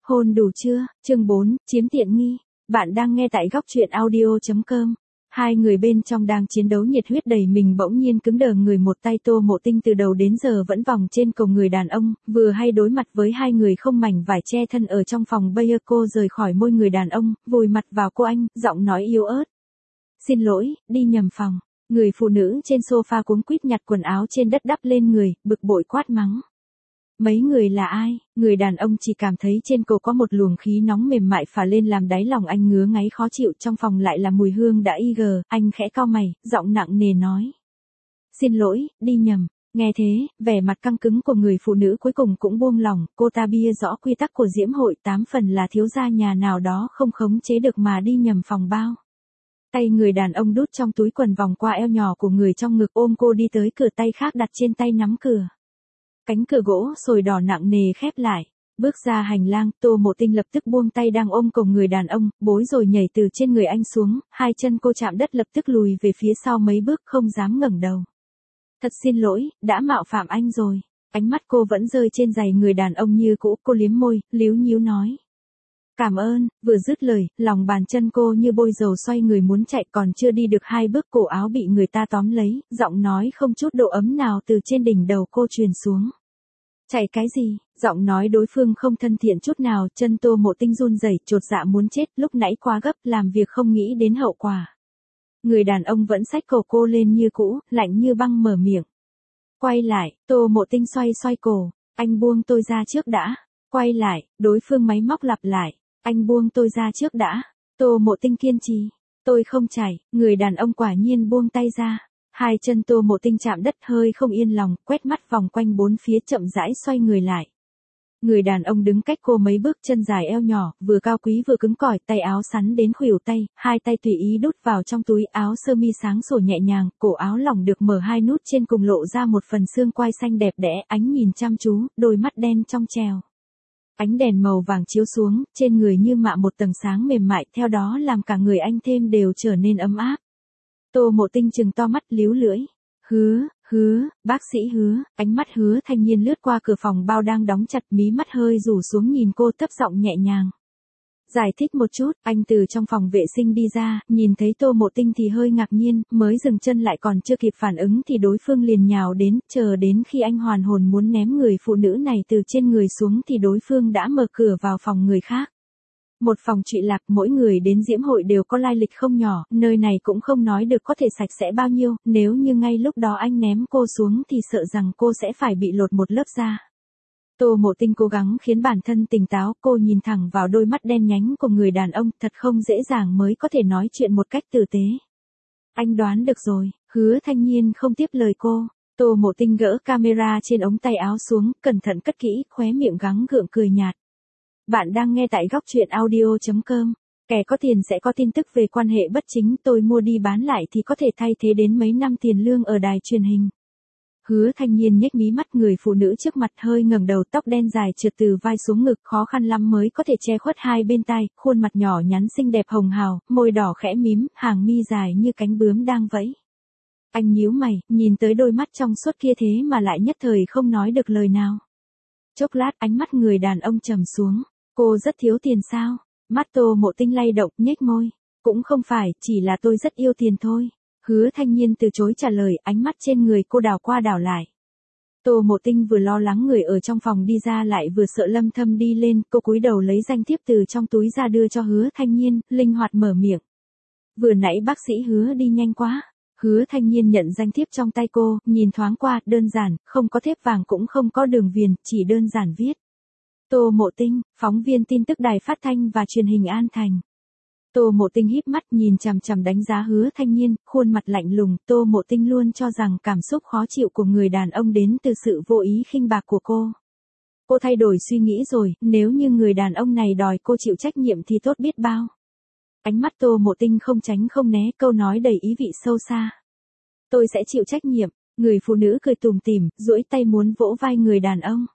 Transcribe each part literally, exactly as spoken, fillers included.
Hôn đủ chưa? Chương bốn, chiếm tiện nghi. Bạn đang nghe tại góc truyện audio.com. Hai người bên trong đang chiến đấu nhiệt huyết đầy mình bỗng nhiên cứng đờ người, một tay Tô Mộ Tinh từ đầu đến giờ vẫn vòng trên cổ người đàn ông, vừa hay đối mặt với hai người không mảnh vải che thân ở trong phòng. Bây giờ cô rời khỏi môi người đàn ông, vùi mặt vào cô anh, giọng nói yếu ớt. Xin lỗi, đi nhầm phòng. Người phụ nữ trên sofa cuống quýt nhặt quần áo trên đất đắp lên người, bực bội quát mắng. Mấy người là ai? Người đàn ông chỉ cảm thấy trên cổ có một luồng khí nóng mềm mại phả lên làm đáy lòng anh ngứa ngáy khó chịu, trong phòng lại là mùi hương đã y gờ, anh khẽ cau mày, giọng nặng nề nói. Xin lỗi, đi nhầm. Nghe thế, vẻ mặt căng cứng của người phụ nữ cuối cùng cũng buông lỏng, cô ta bia rõ quy tắc của diễm hội, tám phần là thiếu gia nhà nào đó không khống chế được mà đi nhầm phòng bao. Tay người đàn ông đút trong túi quần vòng qua eo nhỏ của người trong ngực, ôm cô đi tới cửa, tay khác đặt trên tay nắm cửa. Cánh cửa gỗ sồi đỏ nặng nề khép lại. Bước ra hành lang, Tô Mộ Tinh lập tức buông tay đang ôm cổ người đàn ông, bối rồi nhảy từ trên người anh xuống, hai chân cô chạm đất lập tức lùi về phía sau mấy bước, không dám ngẩng đầu. Thật xin lỗi, đã mạo phạm anh rồi. Ánh mắt cô vẫn rơi trên giày người đàn ông như cũ, cô liếm môi, líu nhíu nói. Cảm ơn. Vừa dứt lời, lòng bàn chân cô như bôi dầu xoay người muốn chạy, còn chưa đi được hai bước cổ áo bị người ta tóm lấy, giọng nói không chút độ ấm nào từ trên đỉnh đầu cô truyền xuống. Chạy cái gì? Giọng nói đối phương không thân thiện chút nào, chân Tô Mộ Tinh run rẩy, chột dạ muốn chết, lúc nãy quá gấp, làm việc không nghĩ đến hậu quả. Người đàn ông vẫn xách cổ cô lên như cũ, lạnh như băng mở miệng. Quay lại. Tô Mộ Tinh xoay xoay cổ. Anh buông tôi ra trước đã. Quay lại. Đối phương máy móc lặp lại. Anh buông tôi ra trước đã. Tô Mộ Tinh kiên trì. Tôi không chạy. Người đàn ông quả nhiên buông tay ra. Hai chân Tô Mộ Tinh chạm đất, hơi không yên lòng, quét mắt vòng quanh bốn phía, chậm rãi xoay người lại. Người đàn ông đứng cách cô mấy bước, chân dài eo nhỏ, vừa cao quý vừa cứng cỏi, tay áo sắn đến khuỷu tay, hai tay tùy ý đút vào trong túi áo sơ mi sáng sủa nhẹ nhàng, cổ áo lỏng được mở hai nút trên cùng lộ ra một phần xương quai xanh đẹp đẽ, ánh nhìn chăm chú, đôi mắt đen trong trèo. Ánh đèn màu vàng chiếu xuống, trên người như mạ một tầng sáng mềm mại, theo đó làm cả người anh thêm đều trở nên ấm áp. Tô Mộ Tinh trừng to mắt, líu lưỡi. Hứa, hứa, bác sĩ Hứa. Ánh mắt Hứa Thanh Nhiên lướt qua cửa phòng bao đang đóng chặt, mí mắt hơi rủ xuống nhìn cô, thấp giọng nhẹ nhàng. Giải thích một chút. Anh từ trong phòng vệ sinh đi ra, nhìn thấy Tô Mộ Tinh thì hơi ngạc nhiên, mới dừng chân lại còn chưa kịp phản ứng thì đối phương liền nhào đến, chờ đến khi anh hoàn hồn muốn ném người phụ nữ này từ trên người xuống thì đối phương đã mở cửa vào phòng người khác. Một phòng trụy lạc, mỗi người đến diễm hội đều có lai lịch không nhỏ, nơi này cũng không nói được có thể sạch sẽ bao nhiêu, nếu như ngay lúc đó anh ném cô xuống thì sợ rằng cô sẽ phải bị lột một lớp da. Tô Mộ Tinh cố gắng khiến bản thân tỉnh táo, cô nhìn thẳng vào đôi mắt đen nhánh của người đàn ông, thật không dễ dàng mới có thể nói chuyện một cách tử tế. Anh đoán được rồi. Hứa Thanh Nhiên không tiếp lời cô. Tô Mộ Tinh gỡ camera trên ống tay áo xuống, cẩn thận cất kỹ, khóe miệng gắng gượng cười nhạt. Bạn đang nghe tại góc truyện audio.com. Kẻ có tiền sẽ có tin tức về quan hệ bất chính, tôi mua đi bán lại thì có thể thay thế đến mấy năm tiền lương ở đài truyền hình. Hứa Thanh Nhiên nhếch mí mắt, người phụ nữ trước mặt hơi ngẩng đầu, tóc đen dài trượt từ vai xuống ngực, khó khăn lắm mới có thể che khuất hai bên tai, khuôn mặt nhỏ nhắn xinh đẹp hồng hào, môi đỏ khẽ mím, hàng mi dài như cánh bướm đang vẫy. Anh nhíu mày, nhìn tới đôi mắt trong suốt kia thế mà lại nhất thời không nói được lời nào. Chốc lát ánh mắt người đàn ông trầm xuống. Cô rất thiếu tiền sao? Mắt Tô Mộ Tinh lay động, nhếch môi. Cũng không phải, chỉ là tôi rất yêu tiền thôi. Hứa Thanh Nhiên từ chối trả lời, ánh mắt trên người cô đảo qua đảo lại. Tô Mộ Tinh vừa lo lắng người ở trong phòng đi ra lại vừa sợ Lâm Thâm đi lên, cô cúi đầu lấy danh thiếp từ trong túi ra đưa cho Hứa Thanh Nhiên, linh hoạt mở miệng. Vừa nãy bác sĩ Hứa đi nhanh quá. Hứa Thanh Nhiên nhận danh thiếp trong tay cô, nhìn thoáng qua, đơn giản, không có thép vàng cũng không có đường viền, chỉ đơn giản viết. Tô Mộ Tinh, phóng viên tin tức đài phát thanh và truyền hình An Thành. Tô Mộ Tinh híp mắt nhìn chằm chằm đánh giá Hứa Thanh Nhiên, khuôn mặt lạnh lùng. Tô Mộ Tinh luôn cho rằng cảm xúc khó chịu của người đàn ông đến từ sự vô ý khinh bạc của cô. Cô thay đổi suy nghĩ rồi, nếu như người đàn ông này đòi cô chịu trách nhiệm thì tốt biết bao. Ánh mắt Tô Mộ Tinh không tránh không né, câu nói đầy ý vị sâu xa. Tôi sẽ chịu trách nhiệm. Người phụ nữ cười tủm tỉm, duỗi tay muốn vỗ vai người đàn ông.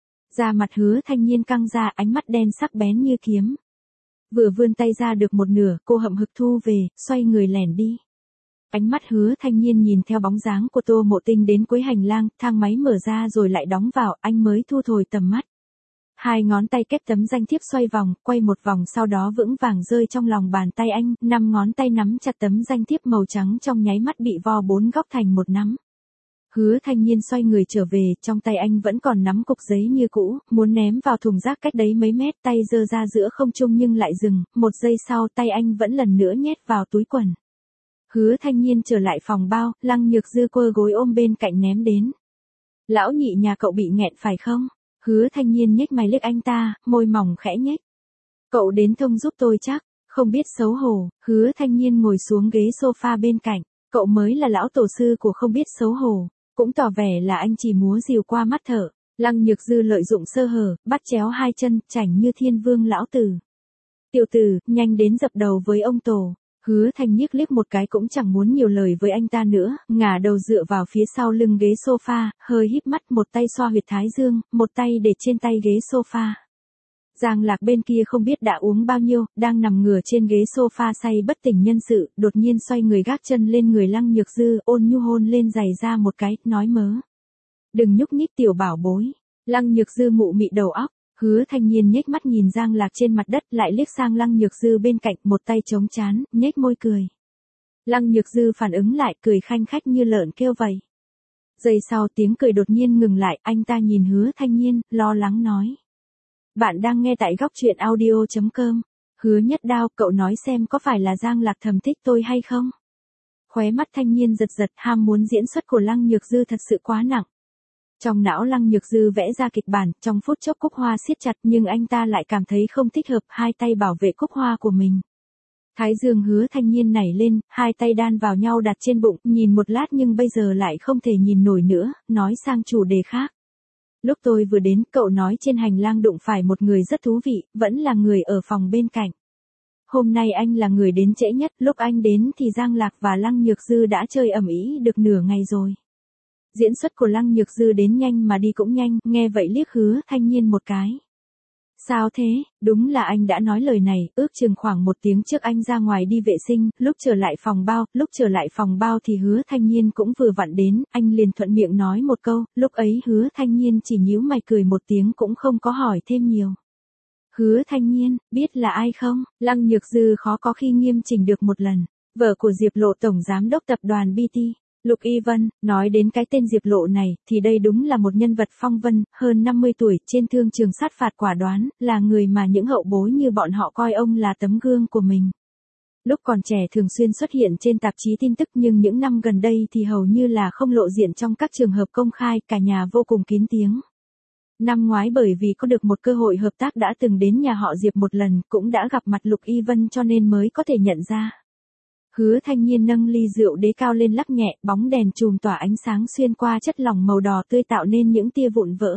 Da mặt Hứa Thanh Nhiên căng ra, ánh mắt đen sắc bén như kiếm. Vừa vươn tay ra được một nửa, cô hậm hực thu về, xoay người lẻn đi. Ánh mắt Hứa Thanh Nhiên nhìn theo bóng dáng của Tô Mộ Tinh đến cuối hành lang, thang máy mở ra rồi lại đóng vào, anh mới thu hồi tầm mắt. Hai ngón tay kép tấm danh thiếp xoay vòng, quay một vòng sau đó vững vàng rơi trong lòng bàn tay anh, năm ngón tay nắm chặt tấm danh thiếp màu trắng trong nháy mắt bị vo bốn góc thành một nắm. Hứa Thanh Nhiên xoay người trở về, trong tay anh vẫn còn nắm cục giấy như cũ, muốn ném vào thùng rác cách đấy mấy mét, tay giơ ra giữa không trung nhưng lại dừng, một giây sau tay anh vẫn lần nữa nhét vào túi quần. Hứa Thanh Nhiên trở lại phòng bao, Lăng Nhược Dư quơ gối ôm bên cạnh ném đến. Lão nhị nhà cậu bị nghẹn phải không? Hứa Thanh Nhiên nhếch mày liếc anh ta, môi mỏng khẽ nhếch. Cậu đến thông giúp tôi chắc, không biết xấu hổ. Hứa Thanh Nhiên ngồi xuống ghế sofa bên cạnh, cậu mới là lão tổ sư của không biết xấu hổ, cũng tỏ vẻ là anh chỉ múa rìu qua mắt thợ. Lăng Nhược Dư lợi dụng sơ hở, bắt chéo hai chân, chảnh như thiên vương lão tử. Tiểu tử, nhanh đến dập đầu với ông tổ. Hứa Thanh Nhiếc liếc một cái cũng chẳng muốn nhiều lời với anh ta nữa, ngả đầu dựa vào phía sau lưng ghế sofa, hơi híp mắt, một tay xoa huyệt thái dương, một tay để trên tay ghế sofa. Giang Lạc bên kia không biết đã uống bao nhiêu, đang nằm ngửa trên ghế sofa say bất tỉnh nhân sự, đột nhiên xoay người gác chân lên người Lăng Nhược Dư, ôn nhu hôn lên giày ra một cái, nói mớ. Đừng nhúc nhích tiểu bảo bối. Lăng Nhược Dư mụ mị đầu óc. Hứa Thanh Nhiên nhếch mắt nhìn Giang Lạc trên mặt đất, lại liếc sang Lăng Nhược Dư bên cạnh, một tay chống trán, nhếch môi cười. Lăng Nhược Dư phản ứng lại, cười khanh khách như lợn kêu vầy. Giây sau tiếng cười đột nhiên ngừng lại, anh ta nhìn Hứa Thanh Nhiên, lo lắng nói. Bạn đang nghe tại góc truyện audio chấm com. Hứa Nhất Đao, cậu nói xem có phải là Giang Lạc thầm thích tôi hay không? Khóe mắt Thanh Nhiên giật giật, ham muốn diễn xuất của Lăng Nhược Dư thật sự quá nặng. Trong não Lăng Nhược Dư vẽ ra kịch bản, trong phút chốc cúc hoa siết chặt nhưng anh ta lại cảm thấy không thích hợp, hai tay bảo vệ cúc hoa của mình. Thái dương Hứa Thanh Nhiên nảy lên, hai tay đan vào nhau đặt trên bụng, nhìn một lát nhưng bây giờ lại không thể nhìn nổi nữa, nói sang chủ đề khác. Lúc tôi vừa đến, cậu nói trên hành lang đụng phải một người rất thú vị, vẫn là người ở phòng bên cạnh. Hôm nay anh là người đến trễ nhất, lúc anh đến thì Giang Lạc và Lăng Nhược Dư đã chơi ầm ĩ được nửa ngày rồi. Diễn xuất của Lăng Nhược Dư đến nhanh mà đi cũng nhanh, nghe vậy liếc Hứa Thanh Nhiên một cái. Sao thế, đúng là anh đã nói lời này, ước chừng khoảng một tiếng trước anh ra ngoài đi vệ sinh, lúc trở lại phòng bao, lúc trở lại phòng bao thì Hứa Thanh Nhiên cũng vừa vặn đến, anh liền thuận miệng nói một câu, lúc ấy Hứa Thanh Nhiên chỉ nhíu mày cười một tiếng cũng không có hỏi thêm nhiều. Hứa Thanh Nhiên, biết là ai không? Lăng Nhược Dư khó có khi nghiêm chỉnh được một lần, vợ của Diệp Lộ tổng giám đốc tập đoàn bê tê. Lục Y Vân, nói đến cái tên Diệp Lộ này, thì đây đúng là một nhân vật phong vân, hơn năm mươi tuổi, trên thương trường sát phạt quả đoán, là người mà những hậu bối như bọn họ coi ông là tấm gương của mình. Lúc còn trẻ thường xuyên xuất hiện trên tạp chí tin tức nhưng những năm gần đây thì hầu như là không lộ diện trong các trường hợp công khai, cả nhà vô cùng kín tiếng. Năm ngoái bởi vì có được một cơ hội hợp tác đã từng đến nhà họ Diệp một lần, cũng đã gặp mặt Lục Y Vân cho nên mới có thể nhận ra. Hứa Thanh Nhiên nâng ly rượu đế cao lên lắc nhẹ, bóng đèn chùm tỏa ánh sáng xuyên qua chất lỏng màu đỏ tươi tạo nên những tia vụn vỡ.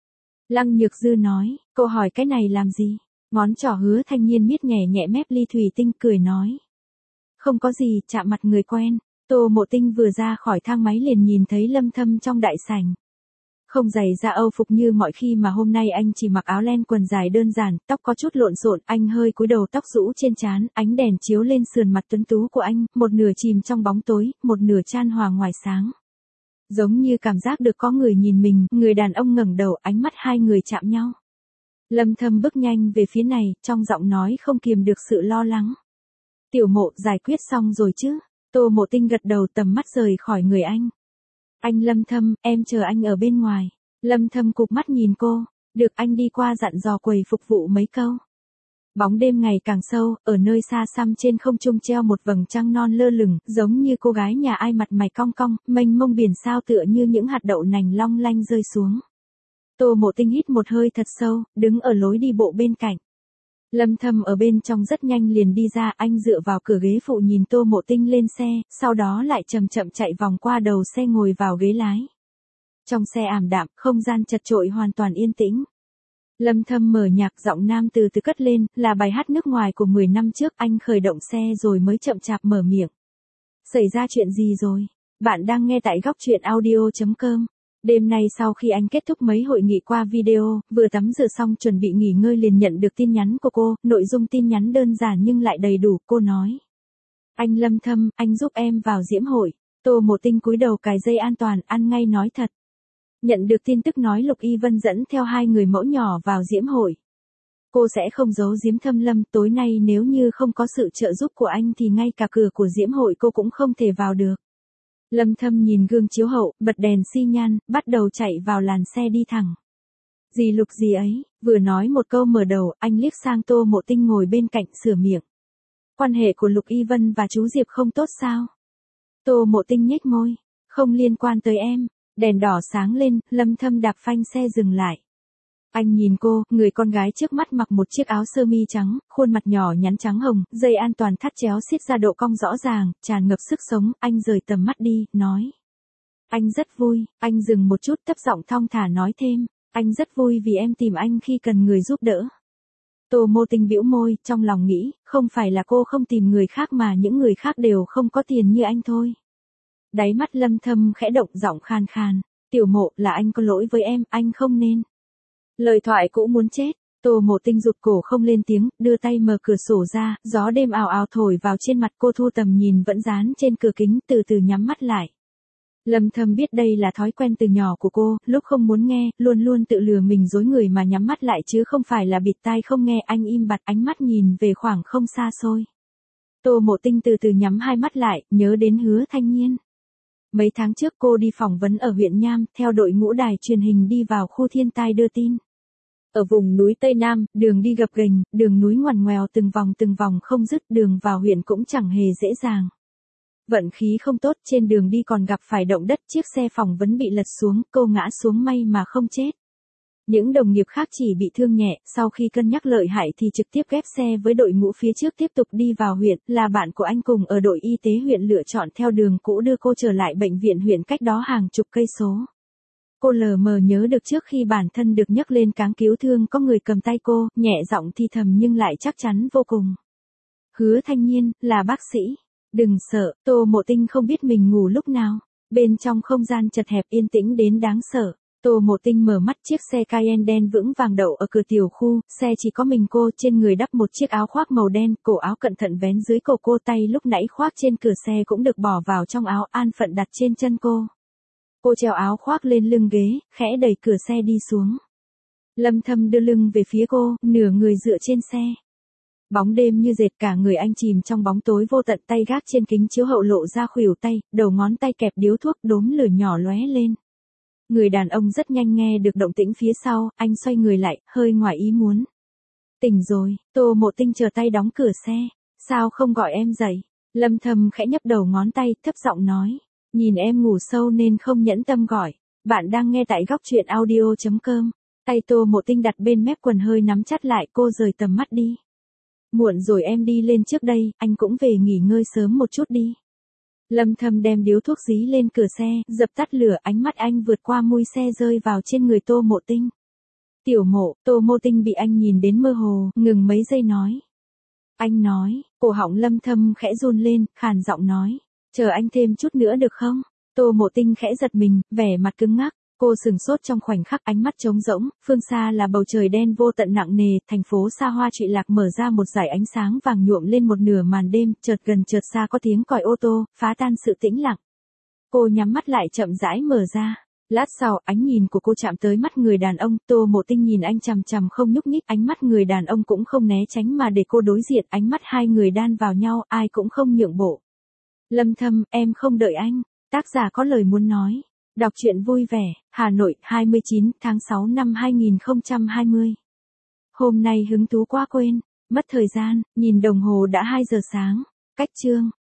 Lăng Nhược Dư nói, cô hỏi cái này làm gì? Ngón trỏ Hứa Thanh Nhiên miết nhẹ nhẹ mép ly thủy tinh cười nói. Không có gì, chạm mặt người quen. Tô Mộ Tinh vừa ra khỏi thang máy liền nhìn thấy Lâm Thâm trong đại sảnh. Không giày da Âu phục như mọi khi mà hôm nay anh chỉ mặc áo len quần dài đơn giản, tóc có chút lộn xộn, anh hơi cúi đầu tóc rũ trên trán, ánh đèn chiếu lên sườn mặt tuấn tú của anh, một nửa chìm trong bóng tối, một nửa chan hòa ngoài sáng. Giống như cảm giác được có người nhìn mình, người đàn ông ngẩng đầu, ánh mắt hai người chạm nhau. Lâm Thâm bước nhanh về phía này, trong giọng nói không kiềm được sự lo lắng. Tiểu Mộ, giải quyết xong rồi chứ? Tô Mộ Tinh gật đầu, tầm mắt rời khỏi người anh. Anh Lâm Thâm, em chờ anh ở bên ngoài. Lâm Thâm cụp mắt nhìn cô, được, anh đi qua dặn dò quầy phục vụ mấy câu. Bóng đêm ngày càng sâu, ở nơi xa xăm trên không trung treo một vầng trăng non lơ lửng, giống như cô gái nhà ai mặt mày cong cong, mênh mông biển sao tựa như những hạt đậu nành long lanh rơi xuống. Tô Mộ Tinh hít một hơi thật sâu, đứng ở lối đi bộ bên cạnh. Lâm Thâm ở bên trong rất nhanh liền đi ra, anh dựa vào cửa ghế phụ nhìn Tô Mộ Tinh lên xe, sau đó lại chậm chậm chạy vòng qua đầu xe ngồi vào ghế lái. Trong xe ảm đạm, không gian chật chội hoàn toàn yên tĩnh. Lâm Thâm mở nhạc, giọng nam từ từ cất lên, là bài hát nước ngoài của mười năm trước, anh khởi động xe rồi mới chậm chạp mở miệng. Xảy ra chuyện gì rồi? Bạn đang nghe tại góc truyện audio chấm com. Đêm nay sau khi anh kết thúc mấy hội nghị qua video, vừa tắm rửa xong chuẩn bị nghỉ ngơi liền nhận được tin nhắn của cô, nội dung tin nhắn đơn giản nhưng lại đầy đủ, cô nói. Anh Lâm Thâm, anh giúp em vào diễm hội. Tô Mộ Tinh cúi đầu cài dây an toàn, ăn ngay nói thật. Nhận được tin tức nói Lục Y Vân dẫn theo hai người mẫu nhỏ vào diễm hội. Cô sẽ không giấu giếm Thâm Lâm, tối nay nếu như không có sự trợ giúp của anh thì ngay cả cửa của diễm hội cô cũng không thể vào được. Lâm Thâm nhìn gương chiếu hậu, bật đèn xi nhan, bắt đầu chạy vào làn xe đi thẳng. Dì Lục gì ấy, vừa nói một câu mở đầu, anh liếc sang Tô Mộ Tinh ngồi bên cạnh sửa miệng. Quan hệ của Lục Y Vân và chú Diệp không tốt sao? Tô Mộ Tinh nhếch môi, không liên quan tới em. Đèn đỏ sáng lên, Lâm Thâm đạp phanh xe dừng lại. Anh nhìn cô, người con gái trước mắt mặc một chiếc áo sơ mi trắng, khuôn mặt nhỏ nhắn trắng hồng, dây an toàn thắt chéo siết ra độ cong rõ ràng, tràn ngập sức sống, anh rời tầm mắt đi, nói. Anh rất vui, anh dừng một chút thấp giọng thong thả nói thêm, anh rất vui vì em tìm anh khi cần người giúp đỡ. Tô Mộ Tinh bĩu môi, trong lòng nghĩ, không phải là cô không tìm người khác mà những người khác đều không có tiền như anh thôi. Đáy mắt Lâm Thâm khẽ động giọng khan khan, Tiểu Mộ, là anh có lỗi với em, anh không nên. Lời thoại cũ muốn chết, Tô Mộ Tinh rụt cổ không lên tiếng, đưa tay mở cửa sổ ra, gió đêm ào ào thổi vào trên mặt cô, thu tầm nhìn vẫn dán trên cửa kính, từ từ nhắm mắt lại. Lâm Thâm biết đây là thói quen từ nhỏ của cô, lúc không muốn nghe, luôn luôn tự lừa mình dối người mà nhắm mắt lại chứ không phải là bịt tai không nghe. Anh im bặt, ánh mắt nhìn về khoảng không xa xôi. Tô Mộ Tinh từ từ nhắm hai mắt lại, nhớ đến Hứa Thanh Nhiên. Mấy tháng trước cô đi phỏng vấn ở huyện Nham, theo đội ngũ đài truyền hình đi vào khu thiên tai đưa tin. Ở vùng núi Tây Nam, đường đi gập ghềnh, đường núi ngoằn ngoèo từng vòng từng vòng không dứt, đường vào huyện cũng chẳng hề dễ dàng. Vận khí không tốt, trên đường đi còn gặp phải động đất, chiếc xe phỏng vấn bị lật xuống, cô ngã xuống may mà không chết. Những đồng nghiệp khác chỉ bị thương nhẹ, sau khi cân nhắc lợi hại thì trực tiếp ghép xe với đội ngũ phía trước tiếp tục đi vào huyện, là bạn của anh cùng ở đội y tế huyện lựa chọn theo đường cũ đưa cô trở lại bệnh viện huyện cách đó hàng chục cây số. Cô lờ mờ nhớ được trước khi bản thân được nhấc lên cáng cứu thương có người cầm tay cô, nhẹ giọng thì thầm nhưng lại chắc chắn vô cùng. Hứa Thanh Nhiên, là bác sĩ. Đừng sợ, Tô Mộ Tinh không biết mình ngủ lúc nào. Bên trong không gian chật hẹp yên tĩnh đến đáng sợ. Tô Mộ Tinh mở mắt, chiếc xe Cayenne đen vững vàng đậu ở cửa tiểu khu, xe chỉ có mình cô, trên người đắp một chiếc áo khoác màu đen, cổ áo cẩn thận vén dưới cổ cô, tay lúc nãy khoác trên cửa xe cũng được bỏ vào trong áo, an phận đặt trên chân cô. Cô treo áo khoác lên lưng ghế, khẽ đẩy cửa xe đi xuống. Lâm Thâm đưa lưng về phía cô, nửa người dựa trên xe. Bóng đêm như dệt, cả người anh chìm trong bóng tối vô tận, tay gác trên kính chiếu hậu lộ ra khuỷu tay, đầu ngón tay kẹp điếu thuốc, đốm lửa nhỏ lóe lên. Người đàn ông rất nhanh nghe được động tĩnh phía sau, anh xoay người lại, hơi ngoài ý muốn. Tỉnh rồi, Tô Mộ Tinh chờ tay đóng cửa xe. Sao không gọi em dậy? Lâm Thâm khẽ nhấp đầu ngón tay, thấp giọng nói. Nhìn em ngủ sâu nên không nhẫn tâm gọi. Bạn đang nghe tại góc truyện audio chấm com. Tay Tô Mộ Tinh đặt bên mép quần hơi nắm chặt lại, cô rời tầm mắt đi. Muộn rồi, em đi lên trước đây, anh cũng về nghỉ ngơi sớm một chút đi. Lâm Thâm đem điếu thuốc dí lên cửa xe, dập tắt lửa, ánh mắt anh vượt qua mui xe rơi vào trên người Tô Mộ Tinh. Tiểu Mộ, Tô Mộ Tinh bị anh nhìn đến mơ hồ, ngừng mấy giây nói. Anh nói, cổ họng Lâm Thâm khẽ run lên, khàn giọng nói. Chờ anh thêm chút nữa được không? Tô Mộ Tinh khẽ giật mình, vẻ mặt cứng ngắc. Cô sừng sốt trong khoảnh khắc, ánh mắt trống rỗng, phương xa là bầu trời đen vô tận nặng nề, thành phố xa hoa trụy lạc mở ra một dải ánh sáng vàng nhuộm lên một nửa màn đêm, chợt gần chợt xa có tiếng còi ô tô, phá tan sự tĩnh lặng. Cô nhắm mắt lại chậm rãi mở ra. Lát sau, ánh nhìn của cô chạm tới mắt người đàn ông, Tô Mộ Tinh nhìn anh chằm chằm không nhúc nhích, ánh mắt người đàn ông cũng không né tránh mà để cô đối diện, ánh mắt hai người đan vào nhau, ai cũng không nhượng bộ. Lâm Thâm, em không đợi anh. Tác giả có lời muốn nói. Đọc truyện vui vẻ, Hà Nội, hai mươi chín tháng sáu năm hai nghìn không trăm hai mươi. Hôm nay hứng thú quá quên, mất thời gian, nhìn đồng hồ đã hai giờ sáng. Cách chương.